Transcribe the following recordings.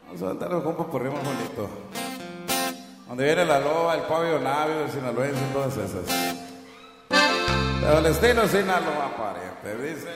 Vamos a cantar los compas por ritmo bonito. Donde viene la loba, el pabio navio, el sinaloense y todas esas. Pero el estilo Sinaloa pariente, dice.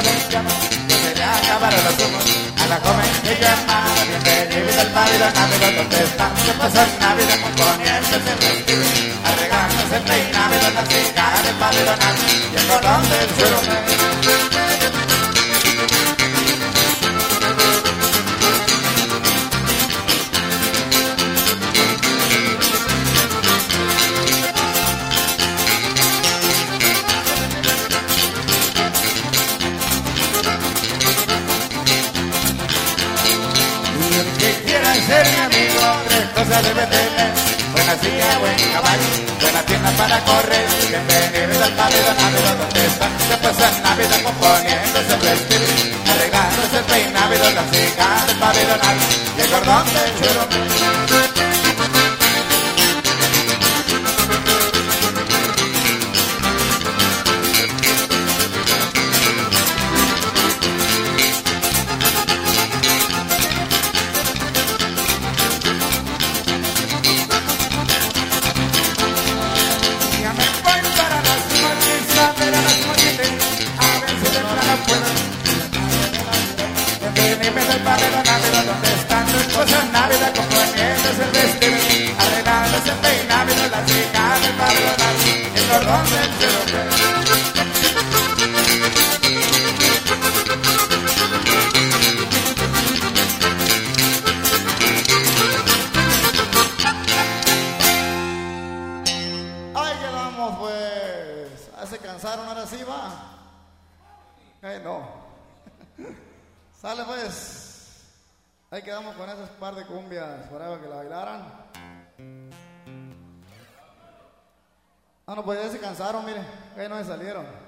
les llamo, que se le acabaron los humos a la joven que llamaba. Bienvenido al Navidad, Navidad, ¿dónde están? Se pasa Navidad componiéndose el vestido, arreglándose el peinado, la cigarra del pabellonal y el cordón del churumel. Ser mi amigo, tres cosas debe tener: buena silla, buen caballo, buena pierna para correr. Bienvenidos al pabellón Navidad, ¿dónde están? Se pasan Navidad componiéndose el vestido, arreglándose el peinado, la cigarra del pabellonal y el cordón del churumel. Navidad componiéndose el vestido, arreglándose el peinado, la cigarra del pabellonal y el cordón del churumel. Ahí quedamos pues. ¿Se cansaron ahora sí va? No. Sale pues. Ahí quedamos con esas par de cumbias para que la bailaran. No, pues ya se cansaron, miren, ahí no se salieron.